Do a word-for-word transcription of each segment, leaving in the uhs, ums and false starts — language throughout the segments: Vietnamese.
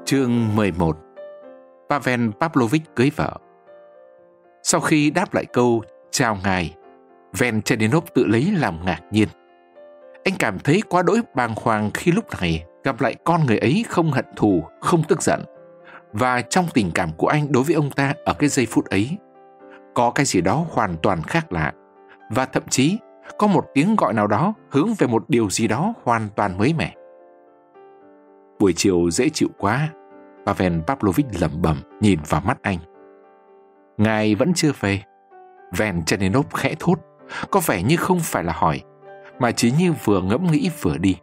Chương mười một. Pavel Pavlovich cưới vợ. Sau khi đáp lại câu chào ngài, Venchaninov tự lấy làm ngạc nhiên. Anh cảm thấy quá đỗi bàng hoàng khi lúc này gặp lại con người ấy không hận thù, không tức giận. Và trong tình cảm của anh đối với ông ta ở cái giây phút ấy, có cái gì đó hoàn toàn khác lạ. Và thậm chí có một tiếng gọi nào đó hướng về một điều gì đó hoàn toàn mới mẻ. Buổi chiều dễ chịu quá, Pavel Pavlovich lẩm bẩm nhìn vào mắt anh. Ngài vẫn chưa về. Venchaninov khẽ thốt, có vẻ như không phải là hỏi, mà chỉ như vừa ngẫm nghĩ vừa đi.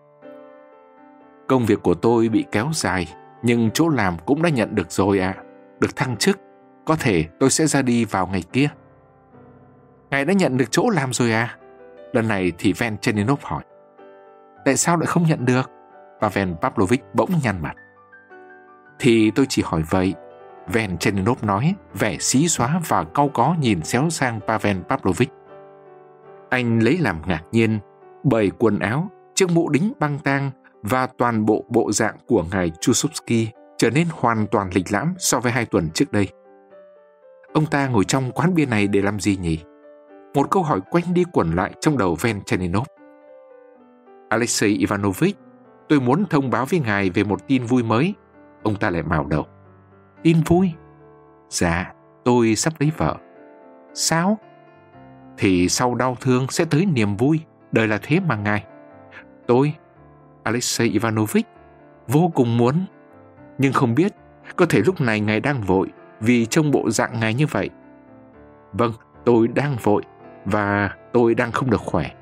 Công việc của tôi bị kéo dài, nhưng chỗ làm cũng đã nhận được rồi ạ. À. Được thăng chức, có thể tôi sẽ ra đi vào ngày kia. Ngài đã nhận được chỗ làm rồi à? Lần này thì Venchaninov hỏi. Tại sao lại không nhận được? Pavel Pavlovich bỗng nhăn mặt. Thì tôi chỉ hỏi vậy, Venchaninov nói, vẻ xí xóa và cau có nhìn xéo sang Pavel Pavlovich. Anh lấy làm ngạc nhiên bởi quần áo, chiếc mũ đính băng tang và toàn bộ bộ dạng của ngài Chusovsky trở nên hoàn toàn lịch lãm so với hai tuần trước đây. Ông ta ngồi trong quán bia này để làm gì nhỉ? Một câu hỏi quanh đi quẩn lại trong đầu Venchaninov. Alexei Ivanovich, tôi muốn thông báo với ngài về một tin vui mới. Ông ta lại mào đầu. Tin vui? Dạ, tôi sắp lấy vợ. Sao? Thì sau đau thương sẽ tới niềm vui. Đời là thế mà ngài. Tôi, Alexei Ivanovich, vô cùng muốn. Nhưng không biết, có thể lúc này ngài đang vội vì trông bộ dạng ngài như vậy. Vâng, tôi đang vội và tôi đang không được khỏe.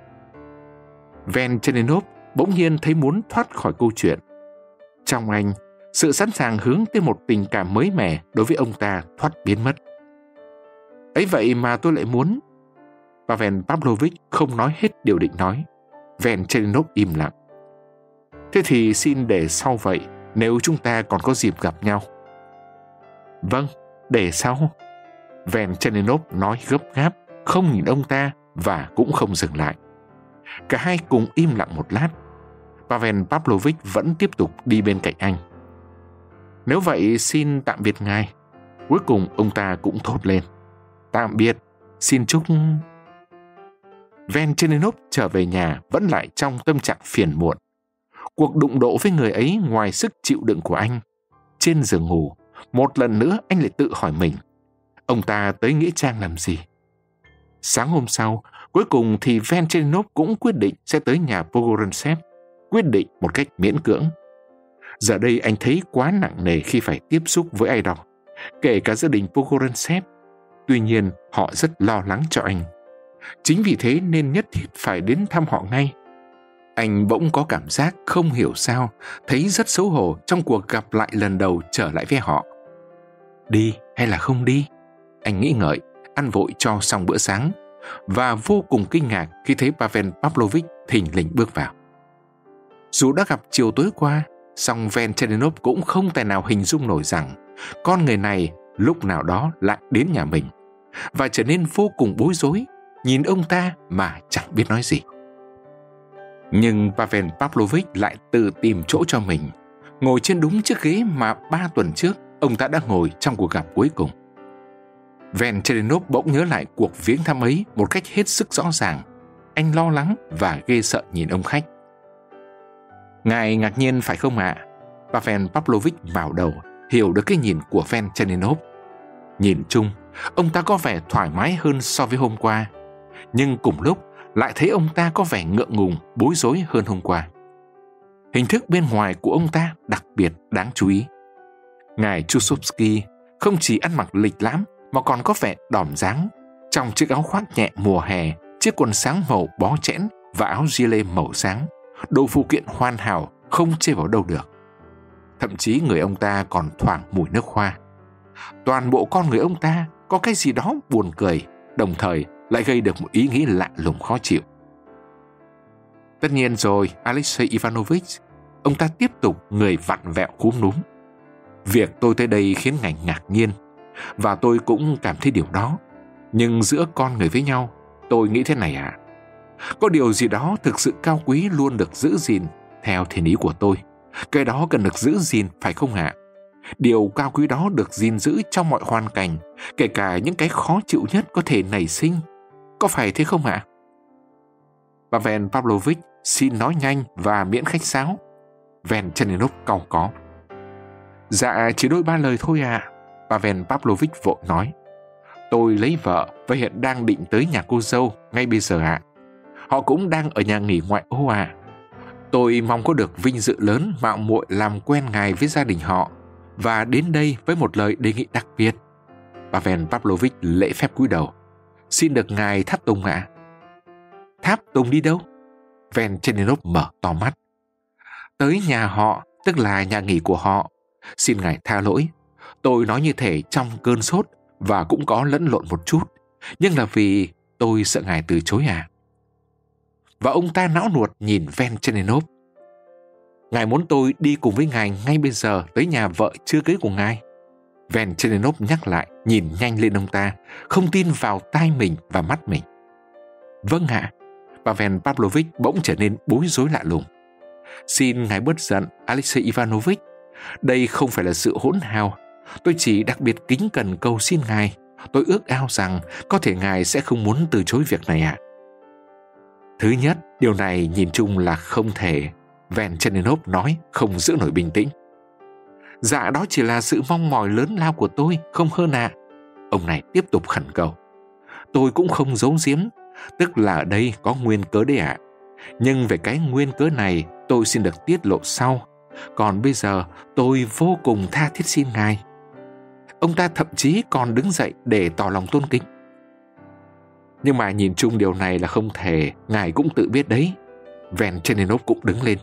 Venchaninov bỗng nhiên thấy muốn thoát khỏi câu chuyện. Trong anh, sự sẵn sàng hướng tới một tình cảm mới mẻ đối với ông ta thoát biến mất. Ấy vậy mà tôi lại muốn. Pavel Pavlovich không nói hết điều định nói. Venchaninov im lặng. Thế thì xin để sau vậy, nếu chúng ta còn có dịp gặp nhau. Vâng, để sau. Venchaninov nói gấp gáp, không nhìn ông ta và cũng không dừng lại. Cả hai cùng im lặng một lát. Pavel Pavlovich vẫn tiếp tục đi bên cạnh anh. Nếu vậy xin tạm biệt ngài. Cuối cùng ông ta cũng thốt lên. Tạm biệt, xin chúc... Venchaninov trở về nhà vẫn lại trong tâm trạng phiền muộn. Cuộc đụng độ với người ấy ngoài sức chịu đựng của anh. Trên giường ngủ, một lần nữa anh lại tự hỏi mình. Ông ta tới Nghĩa Trang làm gì? Sáng hôm sau, cuối cùng thì Venchaninov cũng quyết định sẽ tới nhà Pogorensev. Quyết định một cách miễn cưỡng. Giờ đây anh thấy quá nặng nề khi phải tiếp xúc với ai đó, kể cả gia đình Pogorensev. Tuy nhiên, họ rất lo lắng cho anh. Chính vì thế nên nhất thiết phải đến thăm họ ngay. Anh bỗng có cảm giác không hiểu sao, thấy rất xấu hổ trong cuộc gặp lại lần đầu trở lại với họ. Đi hay là không đi? Anh nghĩ ngợi, ăn vội cho xong bữa sáng, và vô cùng kinh ngạc khi thấy Pavel Pavlovich thình lình bước vào. Dù đã gặp chiều tối qua, song Venchaninov cũng không tài nào hình dung nổi rằng con người này lúc nào đó lại đến nhà mình, và trở nên vô cùng bối rối, nhìn ông ta mà chẳng biết nói gì. Nhưng Pavel Pavlovich lại tự tìm chỗ cho mình, ngồi trên đúng chiếc ghế mà ba tuần trước ông ta đã ngồi trong cuộc gặp cuối cùng. Venchaninov bỗng nhớ lại cuộc viếng thăm ấy một cách hết sức rõ ràng. Anh lo lắng và ghê sợ nhìn ông khách. Ngài ngạc nhiên phải không ạ? À? Pavel Pavlovich vào đầu, hiểu được cái nhìn của Venchaninov. Nhìn chung, ông ta có vẻ thoải mái hơn so với hôm qua, nhưng cùng lúc lại thấy ông ta có vẻ ngượng ngùng, bối rối hơn hôm qua. Hình thức bên ngoài của ông ta đặc biệt đáng chú ý. Ngài Chusovsky không chỉ ăn mặc lịch lãm mà còn có vẻ đỏm dáng, trong chiếc áo khoác nhẹ mùa hè, chiếc quần sáng màu bó chẽn và áo gilet màu sáng, đồ phụ kiện hoàn hảo không chê vào đâu được. Thậm chí người ông ta còn thoảng mùi nước hoa. Toàn bộ con người ông ta có cái gì đó buồn cười, đồng thời lại gây được một ý nghĩ lạ lùng khó chịu. Tất nhiên rồi, Alexei Ivanovich, ông ta tiếp tục người vặn vẹo cúm núm. Việc tôi tới đây khiến ngài ngạc nhiên, và tôi cũng cảm thấy điều đó. Nhưng giữa con người với nhau, tôi nghĩ thế này ạ. À? Có điều gì đó thực sự cao quý luôn được giữ gìn theo thiên ý của tôi. Cái đó cần được giữ gìn phải không ạ? Điều cao quý đó được gìn giữ trong mọi hoàn cảnh, kể cả những cái khó chịu nhất có thể nảy sinh. Có phải thế không ạ? Pavel Pavlovich xin nói nhanh và miễn khách sáo. Venchenninov cau có. Dạ, chỉ đôi ba lời thôi ạ. À. Pavel Pavlovich vội nói. Tôi lấy vợ và hiện đang định tới nhà cô dâu ngay bây giờ ạ. À. Họ cũng đang ở nhà nghỉ ngoại ô ạ. À. Tôi mong có được vinh dự lớn mạo muội làm quen ngài với gia đình họ và đến đây với một lời đề nghị đặc biệt. Pavel Pavlovich lễ phép cúi đầu. Xin được ngài tháp tùng ạ. À. Tháp tùng đi đâu? Venchenninov mở to mắt. Tới nhà họ, tức là nhà nghỉ của họ. Xin ngài tha lỗi. Tôi nói như thể trong cơn sốt và cũng có lẫn lộn một chút. Nhưng là vì tôi sợ ngài từ chối à. Và ông ta não nuột nhìn Venchenninov. Ngài muốn tôi đi cùng với ngài ngay bây giờ tới nhà vợ chưa cưới của ngài? Venchenninov nhắc lại, nhìn nhanh lên ông ta, không tin vào tai mình và mắt mình. Vâng ạ. Pavel Pavlovich bỗng trở nên bối rối lạ lùng. Xin ngài bớt giận, Alexei Ivanovich. Đây không phải là sự hỗn hào. Tôi chỉ đặc biệt kính cẩn cầu xin ngài. Tôi ước ao rằng có thể ngài sẽ không muốn từ chối việc này ạ. À. Thứ nhất, điều này nhìn chung là không thể. Venchenninov nói, không giữ nổi bình tĩnh. Dạ, đó chỉ là sự mong mỏi lớn lao của tôi, không hơn ạ. À. Ông này tiếp tục khẩn cầu. Tôi cũng không giấu giếm, tức là ở đây có nguyên cớ đấy ạ. À. Nhưng về cái nguyên cớ này, tôi xin được tiết lộ sau. Còn bây giờ, tôi vô cùng tha thiết xin ngài. Ông ta thậm chí còn đứng dậy để tỏ lòng tôn kính. Nhưng mà nhìn chung điều này là không thể, ngài cũng tự biết đấy. Venchenninov cũng đứng lên.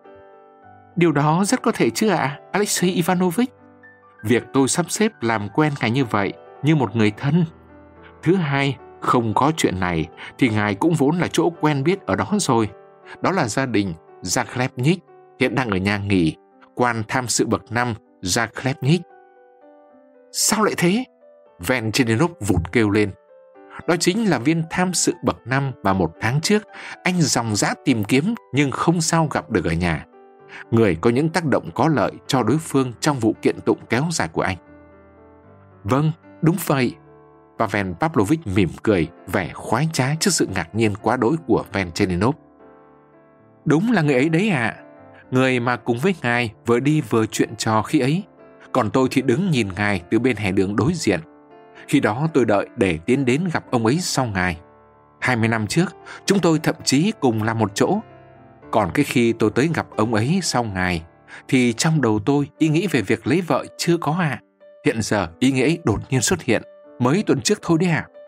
Điều đó rất có thể chứ ạ, à, Alexei Ivanovich. Việc tôi sắp xếp làm quen ngài như vậy, như một người thân. Thứ hai, không có chuyện này thì ngài cũng vốn là chỗ quen biết ở đó rồi. Đó là gia đình Zakhlebnik, hiện đang ở nhà nghỉ, quan tham sự bậc năm Zakhlebnik. Sao lại thế? Venchenninov vụt kêu lên. Đó chính là viên tham sự bậc năm mà một tháng trước anh dòng dã tìm kiếm nhưng không sao gặp được ở nhà. Người có những tác động có lợi cho đối phương trong vụ kiện tụng kéo dài của anh. Vâng, đúng vậy. Pavel Pavlovich mỉm cười, vẻ khoái trá trước sự ngạc nhiên quá đỗi của Venchenninov. Đúng là người ấy đấy ạ. À. Người mà cùng với ngài vừa đi vừa chuyện trò khi ấy. Còn tôi thì đứng nhìn ngài từ bên hè đường đối diện. Khi đó tôi đợi để tiến đến gặp ông ấy sau ngài. Hai mươi năm trước, chúng tôi thậm chí cùng làm một chỗ. Còn cái khi tôi tới gặp ông ấy sau ngài, thì trong đầu tôi ý nghĩ về việc lấy vợ chưa có ạ. À. Hiện giờ ý nghĩ ấy đột nhiên xuất hiện, mới tuần trước thôi đấy ạ. À.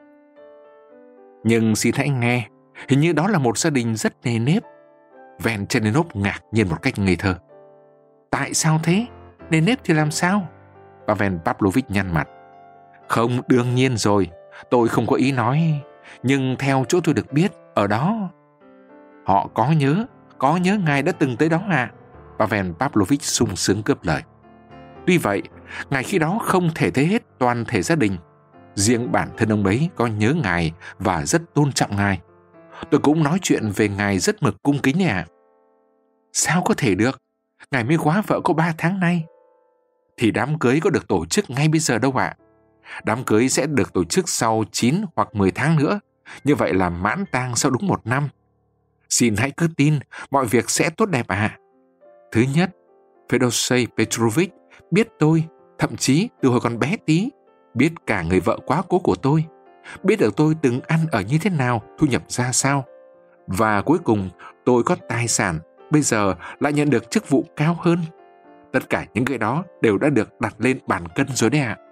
Nhưng xin hãy nghe, hình như đó là một gia đình rất nề nếp. Venchenninov ngạc nhiên một cách ngây thơ. Tại sao thế? Nề nếp thì làm sao? Pavel Pavlovich nhăn mặt. Không, đương nhiên rồi, tôi không có ý nói. Nhưng theo chỗ tôi được biết, ở đó họ có nhớ, có nhớ ngài đã từng tới đó à? Pavel Pavlovich sung sướng cướp lời. Tuy vậy, ngài khi đó không thể thấy hết toàn thể gia đình. Riêng bản thân ông ấy có nhớ ngài và rất tôn trọng ngài. Tôi cũng nói chuyện về ngài rất mực cung kính nè. Sao có thể được? Ngài mới góa vợ có ba tháng nay. Thì đám cưới có được tổ chức ngay bây giờ đâu ạ. À? Đám cưới sẽ được tổ chức sau chín hoặc mười tháng nữa. Như vậy là mãn tang sau đúng một năm. Xin hãy cứ tin, mọi việc sẽ tốt đẹp ạ. À. Thứ nhất, Fedosey Petrovich biết tôi, thậm chí từ hồi còn bé tí, biết cả người vợ quá cố của tôi, biết được tôi từng ăn ở như thế nào, thu nhập ra sao. Và cuối cùng, tôi có tài sản, bây giờ lại nhận được chức vụ cao hơn. Tất cả những cái đó đều đã được đặt lên bàn cân rồi đấy ạ. À.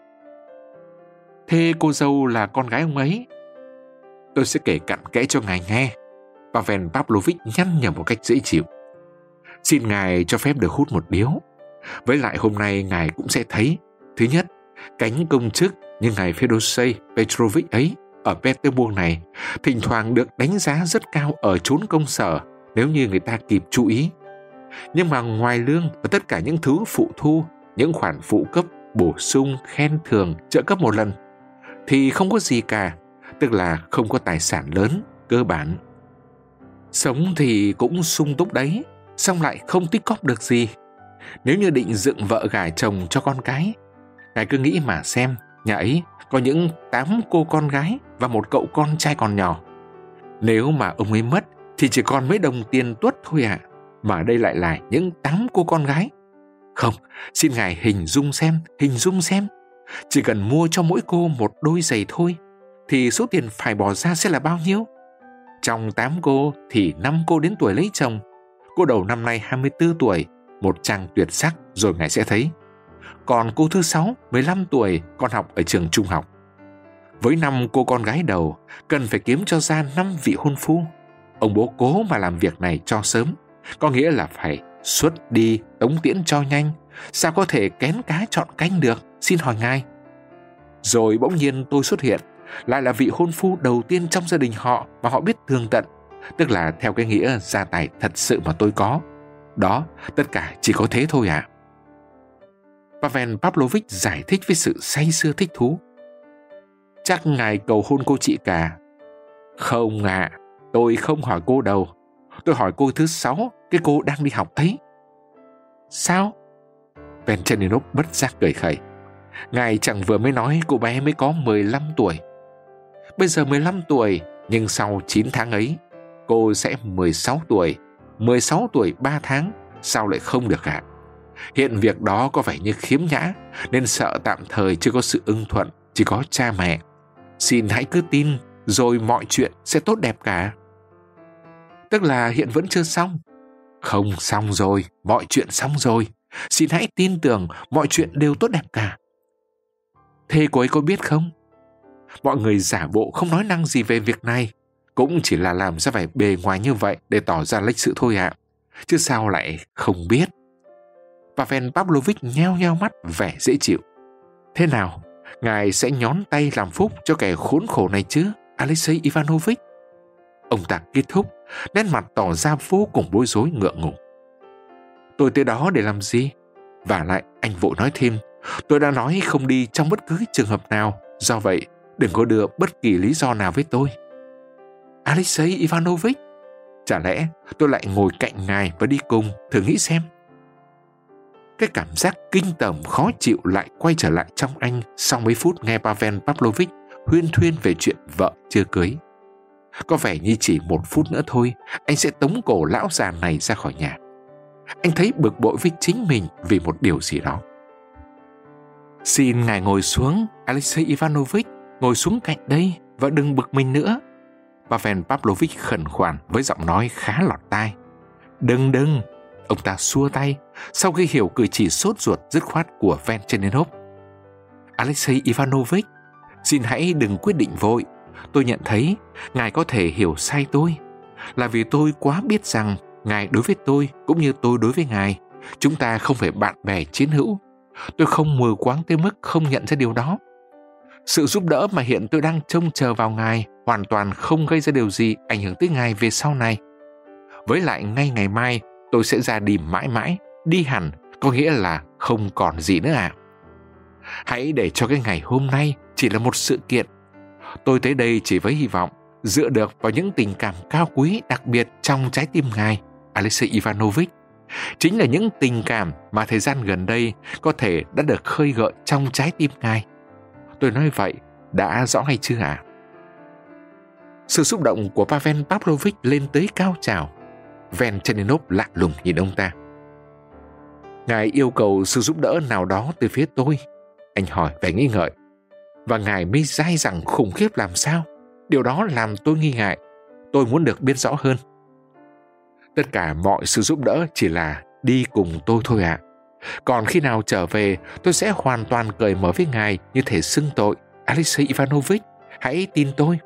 Thế cô dâu là con gái ông ấy? Tôi sẽ kể cặn kẽ cho ngài nghe. Pavel Pavlovich nhăn nhở một cách dễ chịu. Xin ngài cho phép được hút một điếu. Với lại hôm nay ngài cũng sẽ thấy, thứ nhất, cánh công chức như ngài Fedosey Petrovich ấy ở Petersburg này thỉnh thoảng được đánh giá rất cao ở chốn công sở nếu như người ta kịp chú ý. Nhưng mà ngoài lương và tất cả những thứ phụ thu, những khoản phụ cấp, bổ sung, khen thưởng, trợ cấp một lần, thì không có gì cả, tức là không có tài sản lớn, cơ bản. Sống thì cũng sung túc đấy, xong lại không tích cóp được gì. nếu như định dựng vợ gả chồng cho con cái. Ngài cứ nghĩ mà xem, nhà ấy có những tám cô con gái và một cậu con trai còn nhỏ. Nếu mà ông ấy mất thì chỉ còn mấy đồng tiền tuất thôi ạ. À. Mà đây lại là những tám cô con gái. Không, xin ngài hình dung xem, hình dung xem. Chỉ cần mua cho mỗi cô một đôi giày thôi, thì số tiền phải bỏ ra sẽ là bao nhiêu? Trong tám cô thì năm cô đến tuổi lấy chồng. Cô đầu năm nay hai mươi tư tuổi, một chàng tuyệt sắc rồi ngài sẽ thấy. Còn cô thứ sáu, mười lăm tuổi, còn học ở trường trung học. Với năm cô con gái đầu, cần phải kiếm cho ra năm vị hôn phu. Ông bố cố mà làm việc này cho sớm, có nghĩa là phải xuất đi tống tiễn cho nhanh. Sao có thể kén cá chọn canh được, xin hỏi ngài. Rồi bỗng nhiên tôi xuất hiện, lại là vị hôn phu đầu tiên trong gia đình họ mà họ biết tường tận, tức là theo cái nghĩa gia tài thật sự mà tôi có. Đó, tất cả chỉ có thế thôi à. Pavel Pavlovich giải thích với sự say sưa thích thú. Chắc ngài cầu hôn cô chị cả. Không ạ, à, tôi không hỏi cô đâu. Tôi hỏi cô thứ sáu, cái cô đang đi học ấy. Sao? Venchaninov bất giác cười khẩy. Ngài chẳng vừa mới nói cô bé mới có mười lăm tuổi. Bây giờ mười lăm tuổi, nhưng sau chín tháng ấy, cô sẽ mười sáu tuổi. mười sáu tuổi ba tháng, sao lại không được ạ? Hiện việc đó có vẻ như khiếm nhã, nên sợ tạm thời chưa có sự ưng thuận, chỉ có cha mẹ. Xin hãy cứ tin, rồi mọi chuyện sẽ tốt đẹp cả. Tức là hiện vẫn chưa xong. Không, xong rồi, mọi chuyện xong rồi. Xin hãy tin tưởng mọi chuyện đều tốt đẹp cả. Thế cô ấy có biết không? Mọi người giả bộ không nói năng gì về việc này, cũng chỉ là làm ra vẻ bề ngoài như vậy để tỏ ra lịch sự thôi ạ. À. Chứ sao lại không biết? Pavel Pavlovich nheo nheo mắt vẻ dễ chịu. Thế nào, ngài sẽ nhón tay làm phúc cho kẻ khốn khổ này chứ, Alexei Ivanovich? Ông ta kết thúc, nét mặt tỏ ra vô cùng bối rối ngượng ngùng. Tôi tới đó để làm gì? Và lại anh vội nói thêm, tôi đã nói không đi trong bất cứ trường hợp nào, do vậy đừng có đưa bất kỳ lý do nào với tôi. Alexei Ivanovich, chả lẽ tôi lại ngồi cạnh ngài và đi cùng, thử nghĩ xem. Cái cảm giác kinh tởm khó chịu lại quay trở lại trong anh sau mấy phút nghe Pavel Pavlovich huyên thuyên về chuyện vợ chưa cưới. Có vẻ như chỉ một phút nữa thôi, anh sẽ tống cổ lão già này ra khỏi nhà. Anh thấy bực bội với chính mình vì một điều gì đó. Xin ngài ngồi xuống, Alexei Ivanovich, ngồi xuống cạnh đây và đừng bực mình nữa. Pavel Pavlovich khẩn khoản với giọng nói khá lọt tai. Đừng đừng, ông ta xua tay sau khi hiểu cử chỉ sốt ruột dứt khoát của Venchaninov. Alexei Ivanovich, xin hãy đừng quyết định vội. Tôi nhận thấy ngài có thể hiểu sai tôi, là vì tôi quá biết rằng ngài đối với tôi cũng như tôi đối với ngài, chúng ta không phải bạn bè chiến hữu. Tôi không mù quáng tới mức không nhận ra điều đó. Sự giúp đỡ mà hiện tôi đang trông chờ vào ngài hoàn toàn không gây ra điều gì ảnh hưởng tới ngài về sau này. Với lại ngay ngày mai tôi sẽ ra đi mãi mãi, đi hẳn, có nghĩa là không còn gì nữa à. Hãy để cho cái ngày hôm nay chỉ là một sự kiện. Tôi tới đây chỉ với hy vọng dựa được vào những tình cảm cao quý đặc biệt trong trái tim ngài, Alexei Ivanovich. Chính là những tình cảm mà thời gian gần đây có thể đã được khơi gợi trong trái tim ngài. Tôi nói vậy đã rõ hay chưa ạ? À? Sự xúc động của Pavel Pavlovich lên tới cao trào. Venchaninov lạ lùng nhìn ông ta. Ngài yêu cầu sự giúp đỡ nào đó từ phía tôi? Anh hỏi vẻ nghi ngợi. Và ngài mới dai dẳng khủng khiếp làm sao? Điều đó làm tôi nghi ngại. Tôi muốn được biết rõ hơn. Tất cả mọi sự giúp đỡ chỉ là đi cùng tôi thôi ạ. À. Còn khi nào trở về, tôi sẽ hoàn toàn cởi mở với ngài như thể xưng tội. Alexei Ivanovich, hãy tin tôi.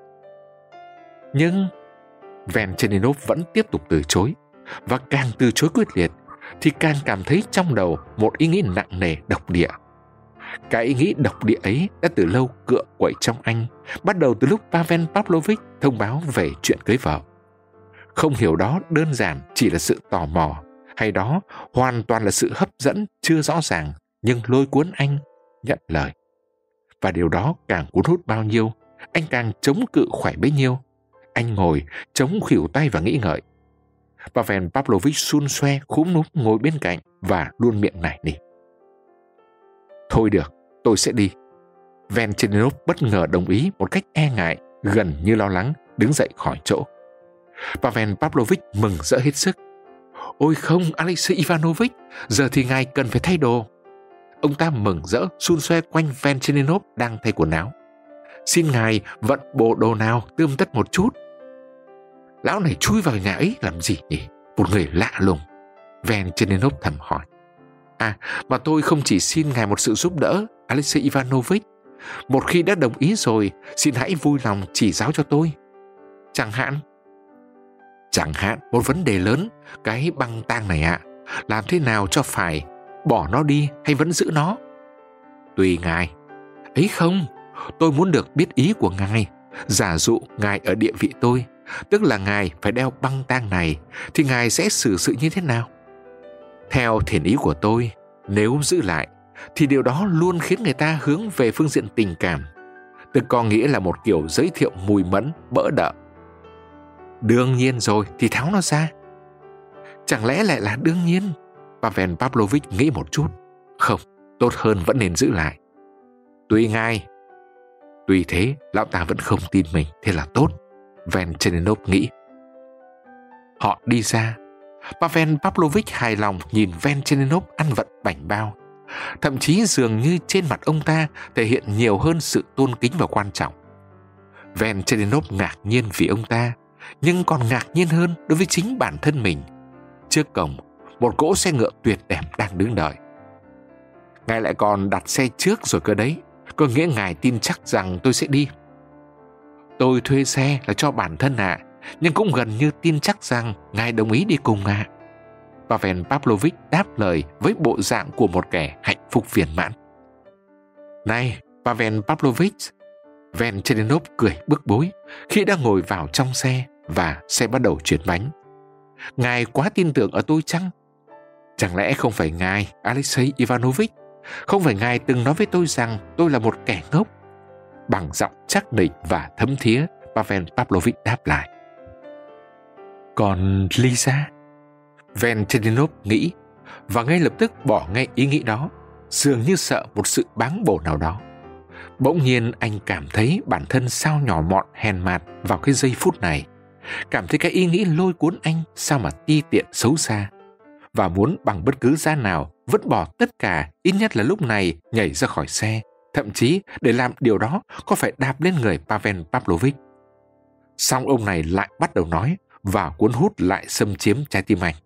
Nhưng Venchaninov vẫn tiếp tục từ chối, và càng từ chối quyết liệt thì càng cảm thấy trong đầu một ý nghĩ nặng nề độc địa. Cái ý nghĩ độc địa ấy đã từ lâu cựa quậy trong anh, bắt đầu từ lúc Pavel Pavlovich thông báo về chuyện cưới vợ. Không hiểu đó đơn giản chỉ là sự tò mò, hay đó hoàn toàn là sự hấp dẫn chưa rõ ràng nhưng lôi cuốn anh nhận lời. Và điều đó càng cuốn hút bao nhiêu, anh càng chống cự khỏe bấy nhiêu. Anh ngồi chống khuỷu tay và nghĩ ngợi. Pavel Pavlovich xun xoe khúm núm ngồi bên cạnh và luôn miệng nài nỉ. Thôi được, tôi sẽ đi. Venchenov bất ngờ đồng ý một cách e ngại, gần như lo lắng, đứng dậy khỏi chỗ. Pavel Pavlovich mừng rỡ hết sức. Ôi không, Alexei Ivanovich, giờ thì ngài cần phải thay đồ. Ông ta mừng rỡ xun xoe quanh Venchenov đang thay quần áo. Xin ngài vận bộ đồ nào tươm tất một chút. Lão này chui vào nhà ấy làm gì nhỉ? Một người lạ lùng. Venchenov thầm hỏi. À, mà tôi không chỉ xin ngài một sự giúp đỡ, Alexei Ivanovich. Một khi đã đồng ý rồi, xin hãy vui lòng chỉ giáo cho tôi. Chẳng hạn? Chẳng hạn một vấn đề lớn, cái băng tang này ạ. À, làm thế nào cho phải, bỏ nó đi hay vẫn giữ nó? Tùy ngài. Ấy không, tôi muốn được biết ý của ngài. Giả dụ ngài ở địa vị tôi, tức là ngài phải đeo băng tang này, thì ngài sẽ xử sự như thế nào? Theo thiện ý của tôi, nếu giữ lại, thì điều đó luôn khiến người ta hướng về phương diện tình cảm, tức có nghĩa là một kiểu giới thiệu mùi mẫn, bỡ đỡ. Đương nhiên rồi thì tháo nó ra. Chẳng lẽ lại là đương nhiên? Pavel Pavlovich nghĩ một chút. Không, tốt hơn vẫn nên giữ lại. Tùy ngài. Tuy thế, lão ta vẫn không tin mình, thế là tốt, Venchenov nghĩ. Họ đi ra. Pavel Pavlovich hài lòng nhìn Venchenov ăn vận bảnh bao. Thậm chí dường như trên mặt ông ta thể hiện nhiều hơn sự tôn kính và quan trọng. Venchenov ngạc nhiên vì ông ta, nhưng còn ngạc nhiên hơn đối với chính bản thân mình. Trước cổng, một cỗ xe ngựa tuyệt đẹp đang đứng đợi. Ngài lại còn đặt xe trước rồi cơ đấy, có nghĩa ngài tin chắc rằng tôi sẽ đi. Tôi thuê xe là cho bản thân ạ, à, nhưng cũng gần như tin chắc rằng ngài đồng ý đi cùng ạ. À. Pavel Pavlovich đáp lời với bộ dạng của một kẻ hạnh phúc viên mãn. Này, Pavel Pavlovich, Venchenov cười bức bối khi đã ngồi vào trong xe và xe bắt đầu chuyển bánh. Ngài quá tin tưởng ở tôi chăng? Chẳng lẽ không phải ngài, Alexei Ivanovich, không phải ngài từng nói với tôi rằng tôi là một kẻ ngốc? Bằng giọng chắc nịch và thấm thía, Pavel Pavlovich đáp lại. Còn Lisa? Venchenov nghĩ, và ngay lập tức bỏ ngay ý nghĩ đó, dường như sợ một sự báng bổ nào đó. Bỗng nhiên anh cảm thấy bản thân sao nhỏ mọn hèn mạt vào cái giây phút này, cảm thấy cái ý nghĩ lôi cuốn anh sao mà ti tiện xấu xa, và muốn bằng bất cứ giá nào vứt bỏ tất cả, ít nhất là lúc này nhảy ra khỏi xe, thậm chí để làm điều đó có phải đạp lên người Pavel Pavlovich. Xong ông này lại bắt đầu nói và cuốn hút lại xâm chiếm trái tim anh.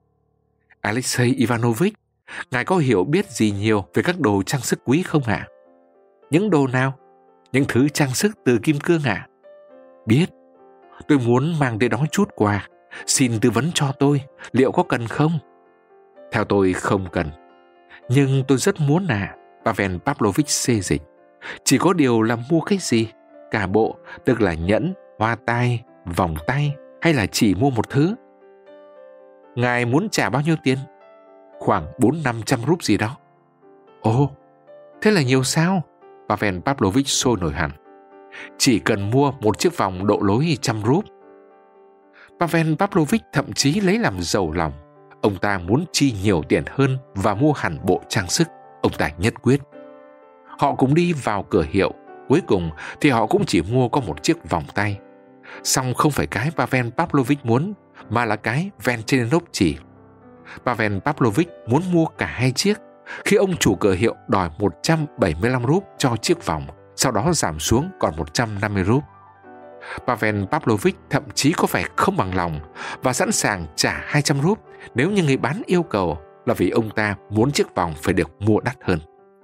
Alexei Ivanovich, ngài có hiểu biết gì nhiều về các đồ trang sức quý không ạ? Những đồ nào? Những thứ trang sức từ kim cương ạ? Biết. Tôi muốn mang đến đó chút quà. Xin tư vấn cho tôi, liệu có cần không? Theo tôi không cần. Nhưng tôi rất muốn à, Pavel Pavlovich xê dịch. Chỉ có điều là mua cái gì? Cả bộ, tức là nhẫn, hoa tai, vòng tay, hay là chỉ mua một thứ? Ngài muốn trả bao nhiêu tiền? Khoảng bốn năm trăm rúp gì đó. Ồ, thế là nhiều sao? Pavel Pavlovich sôi nổi hẳn. Chỉ cần mua một chiếc vòng độ lối trăm rúp. Pavel Pavlovich thậm chí lấy làm giàu lòng. Ông ta muốn chi nhiều tiền hơn và mua hẳn bộ trang sức. Ông ta nhất quyết. Họ cũng đi vào cửa hiệu. Cuối cùng thì họ cũng chỉ mua có một chiếc vòng tay. Song không phải cái Pavel Pavlovich muốn, mà là cái Venchenov chỉ. Pavel Pavlovich muốn mua cả hai chiếc, khi ông chủ cửa hiệu đòi một trăm bảy mươi lăm rúp cho chiếc vòng, sau đó giảm xuống còn một trăm năm mươi rúp. Pavel Pavlovich thậm chí có vẻ không bằng lòng và sẵn sàng trả hai trăm rúp nếu như người bán yêu cầu, là vì ông ta muốn chiếc vòng phải được mua đắt hơn.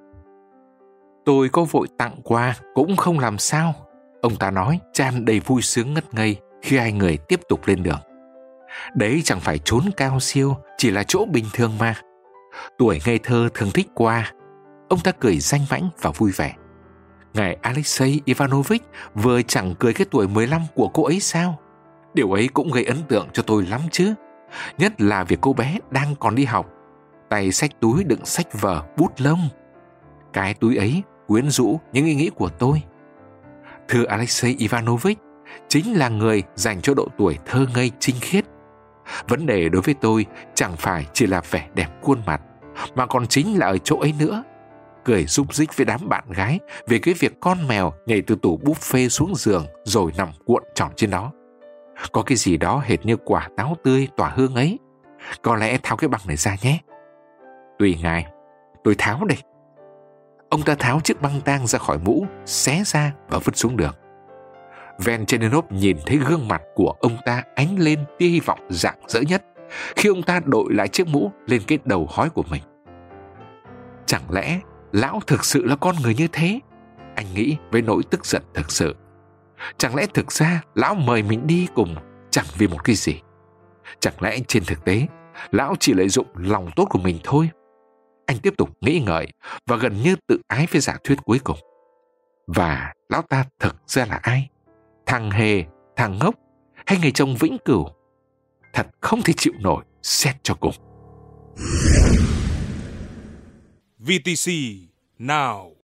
Tôi có vội tặng quà cũng không làm sao, ông ta nói tràn đầy vui sướng ngất ngây khi hai người tiếp tục lên đường. Đấy chẳng phải chốn cao siêu, chỉ là chỗ bình thường mà. Tuổi ngây thơ thường thích quà. Ông ta cười danh mãnh và vui vẻ. Ngài Alexei Ivanovich vừa chẳng cười cái tuổi mười lăm của cô ấy sao? Điều ấy cũng gây ấn tượng cho tôi lắm chứ. Nhất là việc cô bé đang còn đi học, tay xách túi đựng sách vở, bút lông. Cái túi ấy quyến rũ những ý nghĩ của tôi. Thưa Alexei Ivanovich, chính là người dành cho độ tuổi thơ ngây trinh khiết. Vấn đề đối với tôi chẳng phải chỉ là vẻ đẹp khuôn mặt, mà còn chính là ở chỗ ấy nữa. Cười rúc rích với đám bạn gái về cái việc con mèo nhảy từ tủ buffet xuống giường rồi nằm cuộn tròn trên đó. Có cái gì đó hệt như quả táo tươi tỏa hương ấy. Có lẽ tháo cái băng này ra nhé. Tùy ngài, tôi tháo đây. Ông ta tháo chiếc băng tang ra khỏi mũ, xé ra và vứt xuống đường. Venchenov nhìn thấy gương mặt của ông ta ánh lên tia hy vọng rạng rỡ nhất khi ông ta đội lại chiếc mũ lên cái đầu hói của mình. Chẳng lẽ lão thực sự là con người như thế? Anh nghĩ với nỗi tức giận thực sự. Chẳng lẽ thực ra lão mời mình đi cùng chẳng vì một cái gì? Chẳng lẽ trên thực tế lão chỉ lợi dụng lòng tốt của mình thôi? Anh tiếp tục nghĩ ngợi và gần như tự ái với giả thuyết cuối cùng. Và lão ta thực ra là ai? Thằng hề, thằng ngốc hay người chồng vĩnh cửu? Thật không thể chịu nổi xét cho cùng. vê tê xê Now.